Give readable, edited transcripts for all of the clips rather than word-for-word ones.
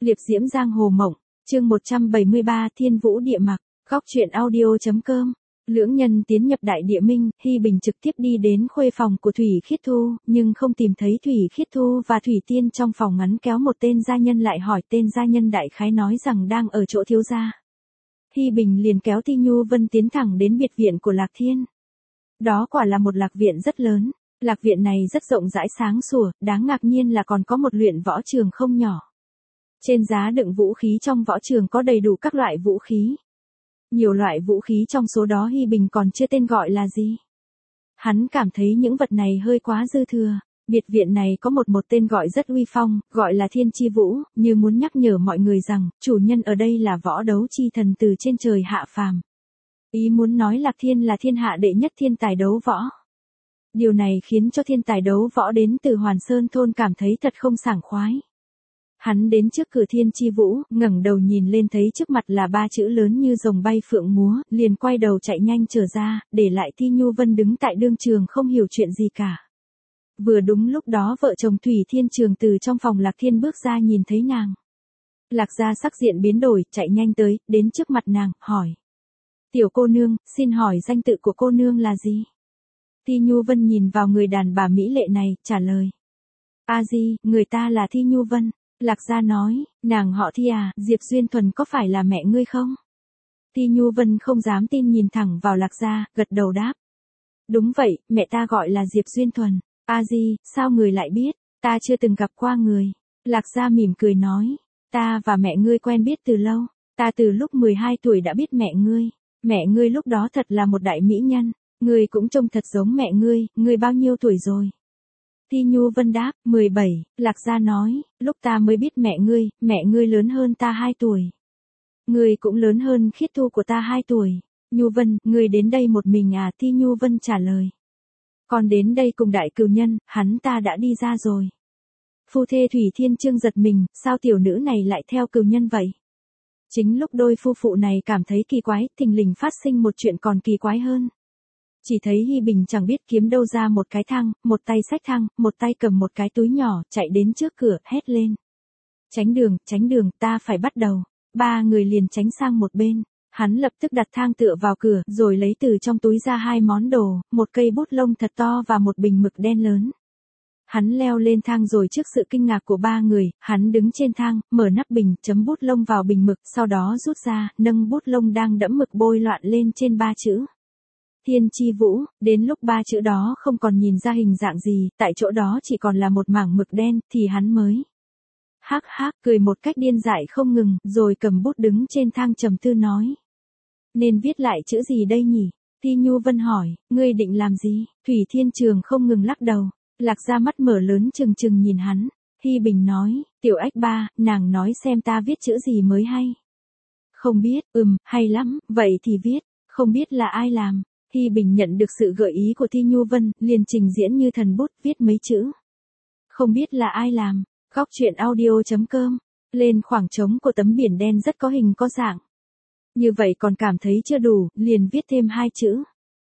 Liệp diễm giang hồ mộng, chương 173 Thiên Vũ Địa Mặc, góc truyện audio.com. Lưỡng nhân tiến nhập Đại Địa Minh, Hy Bình trực tiếp đi đến khuê phòng của Thủy Khiết Thu, nhưng không tìm thấy Thủy Khiết Thu và Thủy Tiên trong phòng ngắn kéo một tên gia nhân lại hỏi tên gia nhân đại khái nói rằng đang ở chỗ thiếu gia. Hy Bình liền kéo Ti Nhu Vân tiến thẳng đến biệt viện của Lạc Thiên. Đó quả là một lạc viện rất lớn, lạc viện này rất rộng rãi sáng sủa, đáng ngạc nhiên là còn có một luyện võ trường không nhỏ. Trên giá đựng vũ khí trong võ trường có đầy đủ các loại vũ khí. Nhiều loại vũ khí trong số đó Hy Bình còn chưa tên gọi là gì. Hắn cảm thấy những vật này hơi quá dư thừa. Biệt viện này có một tên gọi rất uy phong, gọi là Thiên Chi Vũ, như muốn nhắc nhở mọi người rằng, chủ nhân ở đây là võ đấu chi thần từ trên trời hạ phàm. Ý muốn nói Lạc Thiên là thiên hạ đệ nhất thiên tài đấu võ. Điều này khiến cho thiên tài đấu võ đến từ Hoàn Sơn thôn cảm thấy thật không sảng khoái. Hắn đến trước cửa Thiên Chi Vũ, ngẩng đầu nhìn lên thấy trước mặt là 3 chữ lớn như rồng bay phượng múa, liền quay đầu chạy nhanh trở ra, để lại Ti Nhu Vân đứng tại đương trường không hiểu chuyện gì cả. Vừa đúng lúc đó vợ chồng Thủy Thiên Trường từ trong phòng Lạc Thiên bước ra nhìn thấy nàng. Lạc gia sắc diện biến đổi, chạy nhanh tới, đến trước mặt nàng, hỏi. Tiểu cô nương, xin hỏi danh tự của cô nương là gì? Ti Nhu Vân nhìn vào người đàn bà mỹ lệ này, trả lời. A-di, người ta là Ti Nhu Vân. Lạc gia nói, nàng họ Thi à, Diệp Duyên Thuần có phải là mẹ ngươi không? Ti Nhu Vân không dám tin nhìn thẳng vào Lạc gia, gật đầu đáp. Đúng vậy, mẹ ta gọi là Diệp Duyên Thuần. A-di, sao người lại biết? Ta chưa từng gặp qua người. Lạc gia mỉm cười nói, ta và mẹ ngươi quen biết từ lâu. Ta từ lúc 12 tuổi đã biết mẹ ngươi. Mẹ ngươi lúc đó thật là một đại mỹ nhân. Ngươi cũng trông thật giống mẹ ngươi bao nhiêu tuổi rồi? Ti Nhu Vân đáp, 17, Lạc gia nói, lúc ta mới biết mẹ ngươi lớn hơn ta 2 tuổi. Ngươi cũng lớn hơn Khiết Thu của ta 2 tuổi. Nhu Vân, ngươi đến đây một mình à? Ti Nhu Vân trả lời. Còn đến đây cùng đại cừu nhân, hắn ta đã đi ra rồi. Phu thê Thủy Thiên Chương giật mình, sao tiểu nữ này lại theo cừu nhân vậy? Chính lúc đôi phu phụ này cảm thấy kỳ quái, thình lình phát sinh một chuyện còn kỳ quái hơn. Chỉ thấy Hy Bình chẳng biết kiếm đâu ra một cái thang, một tay xách thang, một tay cầm một cái túi nhỏ, chạy đến trước cửa, hét lên. Tránh đường, ta phải bắt đầu. 3 người liền tránh sang một bên. Hắn lập tức đặt thang tựa vào cửa, rồi lấy từ trong túi ra 2 món đồ, một cây bút lông thật to và một bình mực đen lớn. Hắn leo lên thang rồi trước sự kinh ngạc của 3 người, hắn đứng trên thang, mở nắp bình, chấm bút lông vào bình mực, sau đó rút ra, nâng bút lông đang đẫm mực bôi loạn lên trên 3 chữ. Thiên Chi Vũ, đến lúc 3 chữ đó không còn nhìn ra hình dạng gì, tại chỗ đó chỉ còn là một mảng mực đen, thì hắn mới hắc cười một cách điên dại không ngừng, rồi cầm bút đứng trên thang trầm tư nói. Nên viết lại chữ gì đây nhỉ? Ti Nhu Vân hỏi, ngươi định làm gì? Thủy Thiên Trường không ngừng lắc đầu, Lạc gia mắt mở lớn trừng nhìn hắn. Hy Bình nói, tiểu ách ba, nàng nói xem ta viết chữ gì mới hay. Không biết, hay lắm, vậy thì viết, không biết là ai làm. Hy Bình nhận được sự gợi ý của Ti Nhu Vân, liền trình diễn như thần bút viết mấy chữ. Không biết là ai làm, góc truyện audio.com, lên khoảng trống của tấm biển đen rất có hình có dạng. Như vậy còn cảm thấy chưa đủ, liền viết thêm 2 chữ.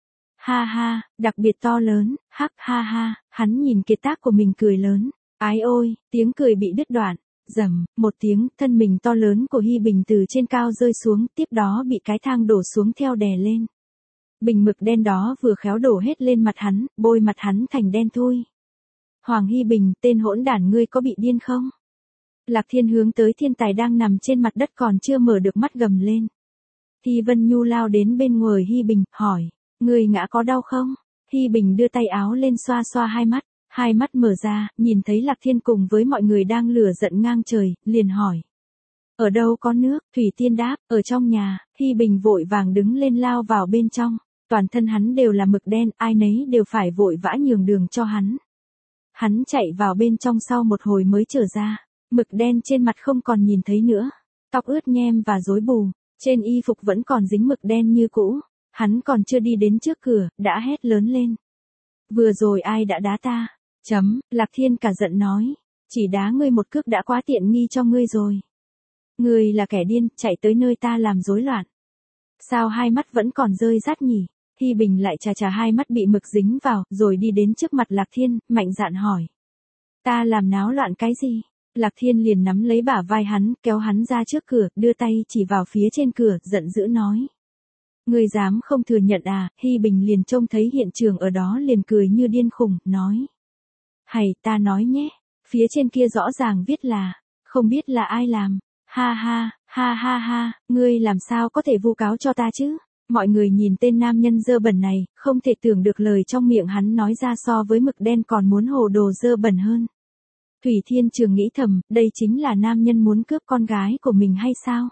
Ha, đặc biệt to lớn, ha, hắn nhìn kiệt tác của mình cười lớn. Ái ôi, tiếng cười bị đứt đoạn, rầm, một tiếng, thân mình to lớn của Hy Bình từ trên cao rơi xuống, tiếp đó bị cái thang đổ xuống theo đè lên. Bình mực đen đó vừa khéo đổ hết lên mặt hắn, bôi mặt hắn thành đen thui. Hoàng Hy Bình, tên hỗn đản ngươi có bị điên không? Lạc Thiên hướng tới thiên tài đang nằm trên mặt đất còn chưa mở được mắt gầm lên. Thi Vân Nhu lao đến bên người Hy Bình, hỏi, ngươi ngã có đau không? Hy Bình đưa tay áo lên xoa 2 mắt mở ra, nhìn thấy Lạc Thiên cùng với mọi người đang lửa giận ngang trời, liền hỏi. Ở đâu có nước? Thủy Tiên đáp, ở trong nhà. Hy Bình vội vàng đứng lên lao vào bên trong. Toàn thân hắn đều là mực đen, ai nấy đều phải vội vã nhường đường cho hắn. Hắn chạy vào bên trong sau một hồi mới trở ra. Mực đen trên mặt không còn nhìn thấy nữa. Tóc ướt nhem và rối bù. Trên y phục vẫn còn dính mực đen như cũ. Hắn còn chưa đi đến trước cửa, đã hét lớn lên. Vừa rồi ai đã đá ta? Lạc Thiên cả giận nói. Chỉ đá ngươi một cước đã quá tiện nghi cho ngươi rồi. Ngươi là kẻ điên, chạy tới nơi ta làm rối loạn. Sao 2 mắt vẫn còn rơi rát nhỉ? Hy Bình lại chà 2 mắt bị mực dính vào, rồi đi đến trước mặt Lạc Thiên, mạnh dạn hỏi. Ta làm náo loạn cái gì? Lạc Thiên liền nắm lấy bả vai hắn, kéo hắn ra trước cửa, đưa tay chỉ vào phía trên cửa, giận dữ nói. Ngươi dám không thừa nhận à? Hy Bình liền trông thấy hiện trường ở đó liền cười như điên khùng, nói. Hay ta nói nhé, phía trên kia rõ ràng viết là, không biết là ai làm. Ha ha, ha ha ha, ngươi làm sao có thể vu cáo cho ta chứ? Mọi người nhìn tên nam nhân dơ bẩn này, không thể tưởng được lời trong miệng hắn nói ra so với mực đen còn muốn hồ đồ dơ bẩn hơn. Thủy Thiên Trường nghĩ thầm, đây chính là nam nhân muốn cướp con gái của mình hay sao?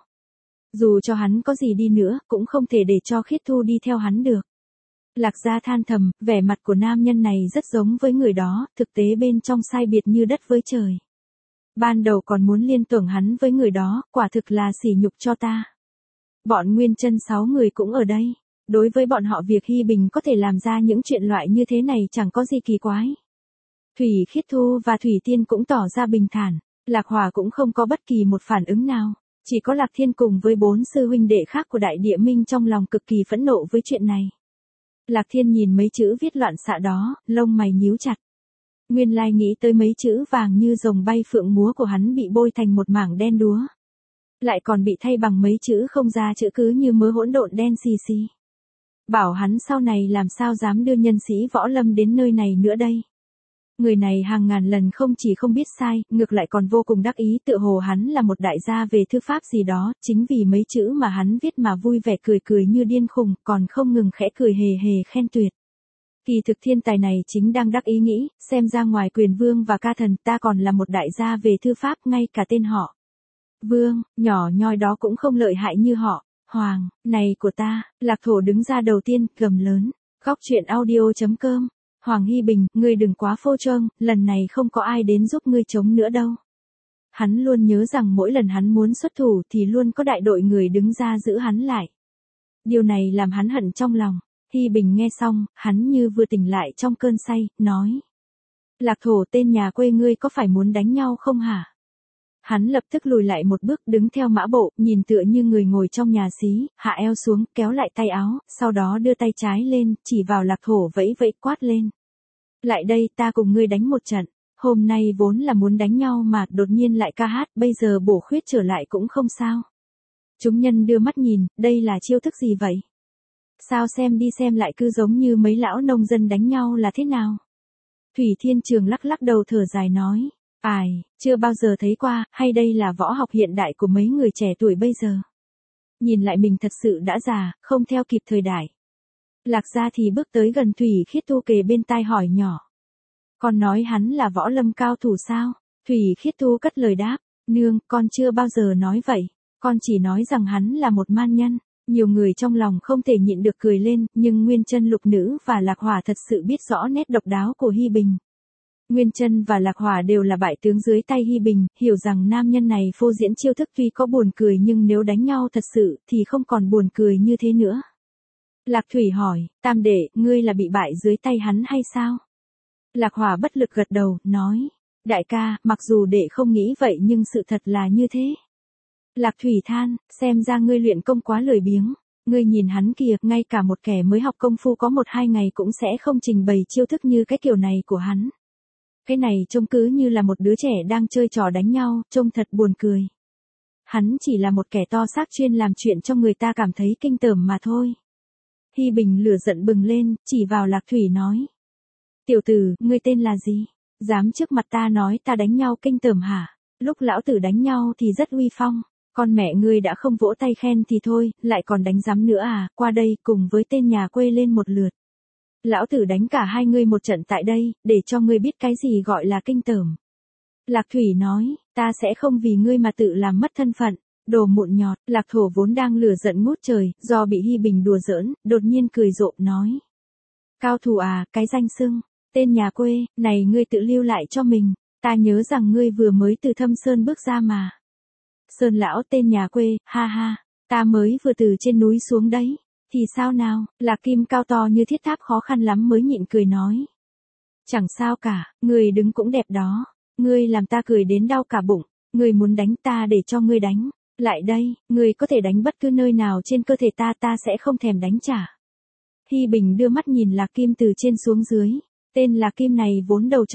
Dù cho hắn có gì đi nữa, cũng không thể để cho Khiết Thu đi theo hắn được. Lạc Gia than thầm, vẻ mặt của nam nhân này rất giống với người đó, thực tế bên trong sai biệt như đất với trời. Ban đầu còn muốn liên tưởng hắn với người đó, quả thực là sỉ nhục cho ta. Bọn Nguyên Chân 6 người cũng ở đây. Đối với bọn họ việc Hy Bình có thể làm ra những chuyện loại như thế này chẳng có gì kỳ quái. Thủy Khiết Thu và Thủy Tiên cũng tỏ ra bình thản. Lạc Hòa cũng không có bất kỳ một phản ứng nào. Chỉ có Lạc Thiên cùng với 4 sư huynh đệ khác của Đại Địa Minh trong lòng cực kỳ phẫn nộ với chuyện này. Lạc Thiên nhìn mấy chữ viết loạn xạ đó, lông mày nhíu chặt. Nguyên lai nghĩ tới mấy chữ vàng như rồng bay phượng múa của hắn bị bôi thành một mảng đen đúa. Lại còn bị thay bằng mấy chữ không ra chữ cứ như mớ hỗn độn đen xì xì. Bảo hắn sau này làm sao dám đưa nhân sĩ võ lâm đến nơi này nữa đây. Người này hàng ngàn lần không chỉ không biết sai, ngược lại còn vô cùng đắc ý tựa hồ hắn là một đại gia về thư pháp gì đó, chính vì mấy chữ mà hắn viết mà vui vẻ cười cười như điên khùng, còn không ngừng khẽ cười hề hề khen tuyệt. Kỳ thực thiên tài này chính đang đắc ý nghĩ, xem ra ngoài Quyền Vương và Ca Thần ta còn là một đại gia về thư pháp, ngay cả tên họ. Vương, nhỏ nhoi đó cũng không lợi hại như họ. Hoàng, này của ta. Lạc Thổ đứng ra đầu tiên, gầm lớn. Góc truyện audio.com. Hoàng Hy Bình, ngươi đừng quá phô trương, lần này không có ai đến giúp ngươi chống nữa đâu. Hắn luôn nhớ rằng mỗi lần hắn muốn xuất thủ thì luôn có đại đội người đứng ra giữ hắn lại. Điều này làm hắn hận trong lòng. Hy Bình nghe xong, hắn như vừa tỉnh lại trong cơn say, nói. Lạc Thổ, tên nhà quê ngươi có phải muốn đánh nhau không hả? Hắn lập tức lùi lại một bước, đứng theo mã bộ, nhìn tựa như người ngồi trong nhà xí, hạ eo xuống, kéo lại tay áo, sau đó đưa tay trái lên, chỉ vào Lạc Thổ vẫy vẫy quát lên. Lại đây, ta cùng ngươi đánh một trận. Hôm nay vốn là muốn đánh nhau mà, đột nhiên lại ca hát, bây giờ bổ khuyết trở lại cũng không sao. Chúng nhân đưa mắt nhìn, đây là chiêu thức gì vậy? Sao xem đi xem lại cứ giống như mấy lão nông dân đánh nhau là thế nào? Thủy Thiên Trường lắc lắc đầu thở dài nói. Ai, chưa bao giờ thấy qua, hay đây là võ học hiện đại của mấy người trẻ tuổi bây giờ? Nhìn lại mình thật sự đã già, không theo kịp thời đại. Lạc Gia thì bước tới gần Thủy Khiết Thu kề bên tai hỏi nhỏ. Con nói hắn là võ lâm cao thủ sao? Thủy Khiết Thu cất lời đáp. Nương, con chưa bao giờ nói vậy. Con chỉ nói rằng hắn là một man nhân. Nhiều người trong lòng không thể nhịn được cười lên, nhưng Nguyên Chân Lục Nữ và Lạc Hỏa thật sự biết rõ nét độc đáo của Hy Bình. Nguyên Chân và Lạc Hỏa đều là bại tướng dưới tay Hy Bình, hiểu rằng nam nhân này phô diễn chiêu thức tuy có buồn cười nhưng nếu đánh nhau thật sự thì không còn buồn cười như thế nữa. Lạc Thủy hỏi, Tam đệ, ngươi là bị bại dưới tay hắn hay sao? Lạc Hỏa bất lực gật đầu, nói, đại ca, mặc dù đệ không nghĩ vậy nhưng sự thật là như thế. Lạc Thủy than, xem ra ngươi luyện công quá lười biếng. Ngươi nhìn hắn kìa, ngay cả một kẻ mới học công phu có 1-2 ngày cũng sẽ không trình bày chiêu thức như cái kiểu này của hắn. Cái này trông cứ như là một đứa trẻ đang chơi trò đánh nhau, trông thật buồn cười. Hắn chỉ là một kẻ to xác chuyên làm chuyện cho người ta cảm thấy kinh tởm mà thôi. Hy Bình lửa giận bừng lên, chỉ vào Lạc Thủy nói. Tiểu tử, ngươi tên là gì? Dám trước mặt ta nói ta đánh nhau kinh tởm hả? Lúc lão tử đánh nhau thì rất uy phong. Con mẹ ngươi đã không vỗ tay khen thì thôi, lại còn đánh giám nữa à, qua đây cùng với tên nhà quê lên một lượt. Lão tử đánh cả hai ngươi một trận tại đây, để cho ngươi biết cái gì gọi là kinh tởm. Lạc Thủy nói, ta sẽ không vì ngươi mà tự làm mất thân phận. Đồ mụn nhọt, Lạc Thổ vốn đang lửa giận ngút trời, do bị Hy Bình đùa giỡn, đột nhiên cười rộ nói. Cao thủ à, cái danh xưng, tên nhà quê, này ngươi tự lưu lại cho mình, ta nhớ rằng ngươi vừa mới từ Thâm Sơn bước ra mà. Sơn lão tên nhà quê, ha ha, ta mới vừa từ trên núi xuống đấy, thì sao nào, Lạc Kim cao to như thiết tháp khó khăn lắm mới nhịn cười nói. Chẳng sao cả, ngươi đứng cũng đẹp đó, ngươi làm ta cười đến đau cả bụng, ngươi muốn đánh ta để cho ngươi đánh. Lại đây, ngươi có thể đánh bất cứ nơi nào trên cơ thể ta sẽ không thèm đánh trả. Hy Bình đưa mắt nhìn Lạc Kim từ trên xuống dưới. Tên Lạc Kim này vốn đầu trọc,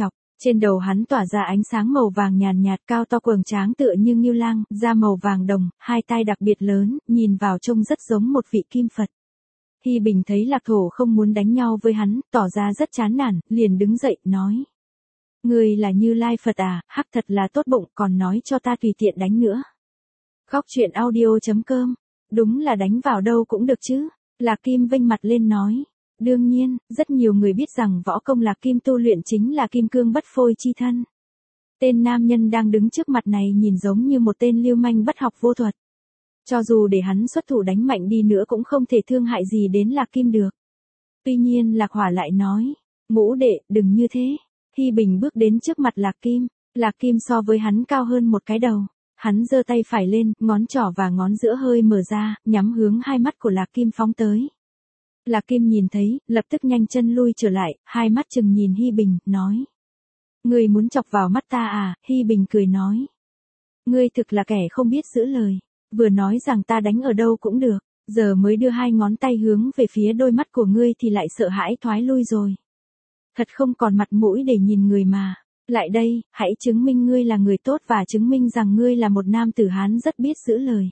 Trên đầu hắn tỏa ra ánh sáng màu vàng nhàn nhạt, cao to cường tráng tựa như ngưu lang, da màu vàng đồng, hai tai đặc biệt lớn, nhìn vào trông rất giống một vị kim Phật. Hi Bình thấy Lạc Thổ không muốn đánh nhau với hắn, tỏ ra rất chán nản, liền đứng dậy, nói. Ngươi là Như Lai Phật à, hắc thật là tốt bụng, còn nói cho ta tùy tiện đánh nữa. Góc truyện audio.com, đúng là đánh vào đâu cũng được chứ. Lạc Kim vênh mặt lên nói. Đương nhiên, rất nhiều người biết rằng võ công Lạc Kim tu luyện chính là kim cương bất phôi chi thân. Tên nam nhân đang đứng trước mặt này nhìn giống như một tên lưu manh bất học vô thuật. Cho dù để hắn xuất thủ đánh mạnh đi nữa cũng không thể thương hại gì đến Lạc Kim được. Tuy nhiên Lạc Hỏa lại nói, Ngũ đệ, đừng như thế. Hi Bình bước đến trước mặt Lạc Kim. Lạc Kim so với hắn cao hơn một cái đầu. Hắn giơ tay phải lên, ngón trỏ và ngón giữa hơi mở ra, nhắm hướng hai mắt của Lạc Kim phóng tới. Lạc Kim nhìn thấy, lập tức nhanh chân lui trở lại, hai mắt chừng nhìn Hi Bình, nói. Ngươi muốn chọc vào mắt ta à? Hi Bình cười nói. Ngươi thực là kẻ không biết giữ lời. Vừa nói rằng ta đánh ở đâu cũng được, giờ mới đưa hai ngón tay hướng về phía đôi mắt của ngươi thì lại sợ hãi thoái lui rồi. Thật không còn mặt mũi để nhìn người mà. Lại đây, hãy chứng minh ngươi là người tốt và chứng minh rằng ngươi là một nam tử Hán rất biết giữ lời.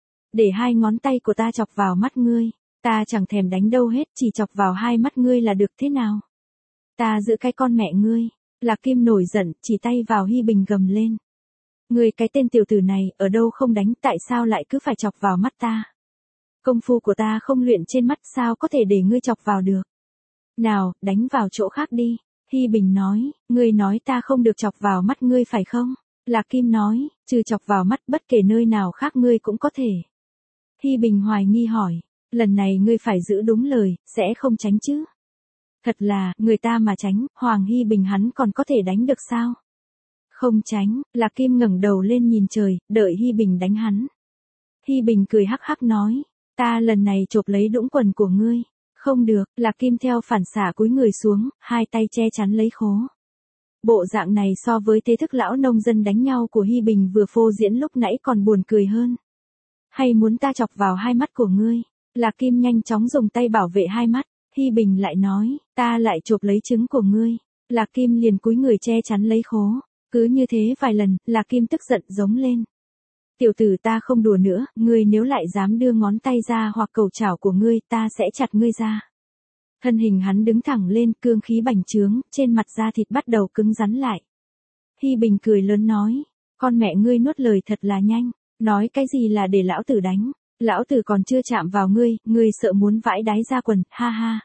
Để hai ngón tay của ta chọc vào mắt ngươi. Ta chẳng thèm đánh đâu hết, chỉ chọc vào hai mắt ngươi là được thế nào? Ta giữ cái con mẹ ngươi. Lạc Kim nổi giận, chỉ tay vào Hi Bình gầm lên. Ngươi cái tên tiểu tử này, ở đâu không đánh, tại sao lại cứ phải chọc vào mắt ta? Công phu của ta không luyện trên mắt, sao có thể để ngươi chọc vào được? Nào, đánh vào chỗ khác đi. Hi Bình nói, ngươi nói ta không được chọc vào mắt ngươi phải không? Lạc Kim nói, trừ chọc vào mắt bất kể nơi nào khác ngươi cũng có thể. Hi Bình hoài nghi hỏi. Lần này ngươi phải giữ đúng lời, sẽ không tránh chứ? Thật là, người ta mà tránh, Hoàng Hi Bình hắn còn có thể đánh được sao? Không tránh, Lạc Kim ngẩng đầu lên nhìn trời, đợi Hi Bình đánh hắn. Hi Bình cười hắc hắc nói, ta lần này chộp lấy đũng quần của ngươi. Không được, Lạc Kim theo phản xạ cúi người xuống, hai tay che chắn lấy khố. Bộ dạng này so với thế thức lão nông dân đánh nhau của Hi Bình vừa phô diễn lúc nãy còn buồn cười hơn. Hay muốn ta chọc vào hai mắt của ngươi? Lạc Kim nhanh chóng dùng tay bảo vệ hai mắt. Hi Bình lại nói, ta lại chộp lấy trứng của ngươi. Lạc Kim liền cúi người che chắn lấy khố. Cứ như thế vài lần, Lạc Kim tức giận giống lên. Tiểu tử ta không đùa nữa, ngươi nếu lại dám đưa ngón tay ra hoặc cầu chảo của ngươi, ta sẽ chặt ngươi ra. Thân hình hắn đứng thẳng lên, cương khí bành trướng, trên mặt da thịt bắt đầu cứng rắn lại. Hi Bình cười lớn nói, con mẹ ngươi nuốt lời thật là nhanh, nói cái gì là để lão tử đánh. Lão tử còn chưa chạm vào ngươi, ngươi sợ muốn vãi đái ra quần, ha ha.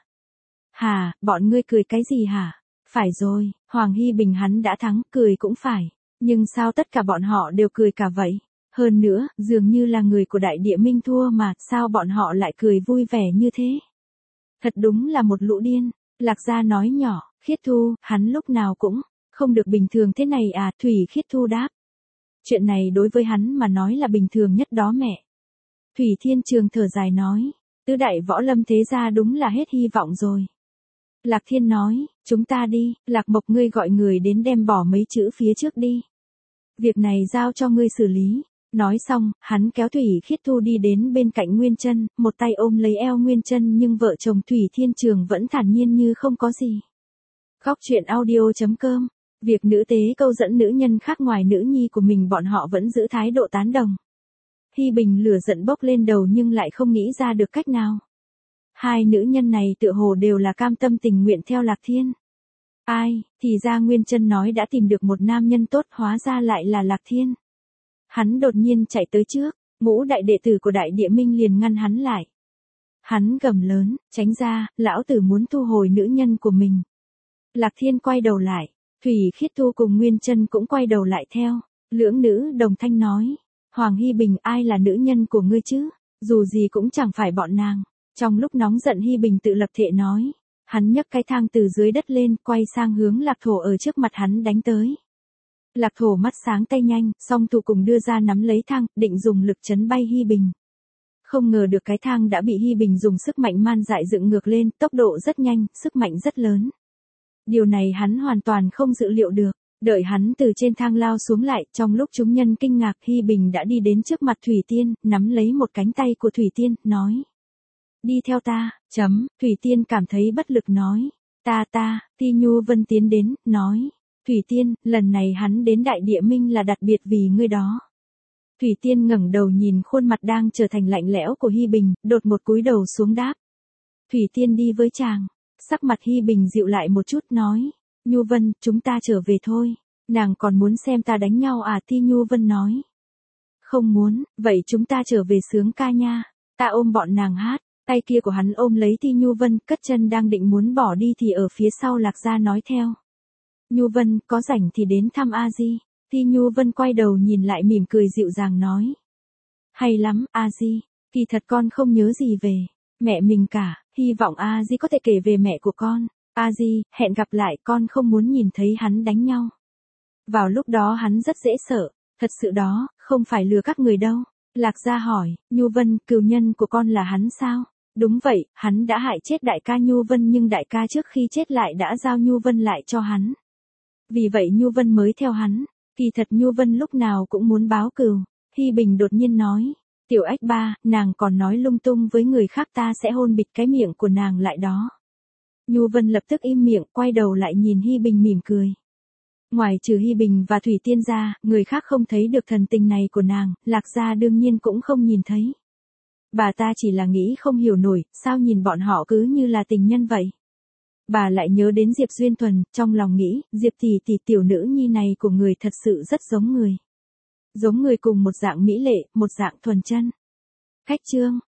Hà, bọn ngươi cười cái gì hả? Phải rồi, Hoàng Hi Bình hắn đã thắng, cười cũng phải. Nhưng sao tất cả bọn họ đều cười cả vậy? Hơn nữa, dường như là người của Đại Địa Minh thua mà, sao bọn họ lại cười vui vẻ như thế? Thật đúng là một lũ điên. Lạc Gia nói nhỏ, Khiết Thu, hắn lúc nào cũng không được bình thường thế này à? Thủy Khiết Thu đáp. Chuyện này đối với hắn mà nói là bình thường nhất đó mẹ. Thủy Thiên Trường thở dài nói, tứ đại võ lâm thế gia đúng là hết hy vọng rồi. Lạc Thiên nói, chúng ta đi, Lạc Mộc ngươi gọi người đến đem bỏ mấy chữ phía trước đi. Việc này giao cho ngươi xử lý. Nói xong, hắn kéo Thủy Khiết Thu đi đến bên cạnh Nguyên Chân, một tay ôm lấy eo Nguyên Chân nhưng vợ chồng Thủy Thiên Trường vẫn thản nhiên như không có gì. Góc truyện audio.com, việc nữ tế câu dẫn nữ nhân khác ngoài nữ nhi của mình bọn họ vẫn giữ thái độ tán đồng. Hi Bình lửa giận bốc lên đầu nhưng lại không nghĩ ra được cách nào. Hai nữ nhân này tựa hồ đều là cam tâm tình nguyện theo Lạc Thiên. Ai, thì ra Nguyên Chân nói đã tìm được một nam nhân tốt, hóa ra lại là Lạc Thiên. Hắn đột nhiên chạy tới trước, Ngũ đại đệ tử của Đại Địa Minh liền ngăn hắn lại. Hắn gầm lớn, tránh ra, lão tử muốn thu hồi nữ nhân của mình. Lạc Thiên quay đầu lại, Thủy Khiết Thu cùng Nguyên Chân cũng quay đầu lại theo. Lưỡng nữ đồng thanh nói, Hoàng Hi Bình, ai là nữ nhân của ngươi chứ? Dù gì cũng chẳng phải bọn nàng. Trong lúc nóng giận Hi Bình tự lập thệ nói. Hắn nhấc cái thang từ dưới đất lên, quay sang hướng Lạc Thổ ở trước mặt hắn đánh tới. Lạc Thổ mắt sáng tay nhanh, song thủ cùng đưa ra nắm lấy thang, định dùng lực chấn bay Hi Bình. Không ngờ được cái thang đã bị Hi Bình dùng sức mạnh man dại dựng ngược lên, tốc độ rất nhanh, sức mạnh rất lớn. Điều này hắn hoàn toàn không dự liệu được. Đợi hắn từ trên thang lao xuống lại, trong lúc chúng nhân kinh ngạc, Hi Bình đã đi đến trước mặt Thủy Tiên, nắm lấy một cánh tay của Thủy Tiên, nói. Đi theo ta, Thủy Tiên cảm thấy bất lực nói. Ta, Ti Nhu Vân tiến đến, nói. Thủy Tiên, lần này hắn đến Đại Địa Minh là đặc biệt vì ngươi đó. Thủy Tiên ngẩng đầu nhìn khuôn mặt đang trở thành lạnh lẽo của Hi Bình, đột một cúi đầu xuống đáp. Thủy Tiên đi với chàng. Sắc mặt Hi Bình dịu lại một chút nói. Nhu Vân, chúng ta trở về thôi. Nàng còn muốn xem ta đánh nhau à? Ti Nhu Vân nói. Không muốn, vậy chúng ta trở về sướng ca nha. Ta ôm bọn nàng hát. Tay kia của hắn ôm lấy Ti Nhu Vân, cất chân đang định muốn bỏ đi thì ở phía sau Lạc Gia nói theo. Nhu Vân, có rảnh thì đến thăm A Di. Ti Nhu Vân quay đầu nhìn lại mỉm cười dịu dàng nói. Hay lắm, A Di, kỳ thật con không nhớ gì về mẹ mình cả, hy vọng A Di có thể kể về mẹ của con. A Di, hẹn gặp lại, con không muốn nhìn thấy hắn đánh nhau. Vào lúc đó hắn rất dễ sợ, thật sự đó, không phải lừa các người đâu. Lạc Gia hỏi, Nhu Vân, cừu nhân của con là hắn sao? Đúng vậy, hắn đã hại chết đại ca Nhu Vân nhưng đại ca trước khi chết lại đã giao Nhu Vân lại cho hắn. Vì vậy Nhu Vân mới theo hắn. Kỳ thật Nhu Vân lúc nào cũng muốn báo cừu. Hi Bình đột nhiên nói. Tiểu Ách ba, nàng còn nói lung tung với người khác, ta sẽ hôn bịt cái miệng của nàng lại đó. Nhu Vân lập tức im miệng, quay đầu lại nhìn Hi Bình mỉm cười. Ngoài trừ Hi Bình và Thủy Tiên ra, người khác không thấy được thần tình này của nàng, Lạc Gia đương nhiên cũng không nhìn thấy. Bà ta chỉ là nghĩ không hiểu nổi, sao nhìn bọn họ cứ như là tình nhân vậy. Bà lại nhớ đến Diệp Duyên Thuần, trong lòng nghĩ, Diệp tỷ tỷ tiểu nữ nhi này của người thật sự rất giống người. Giống người cùng một dạng mỹ lệ, một dạng thuần chân. Khách chương.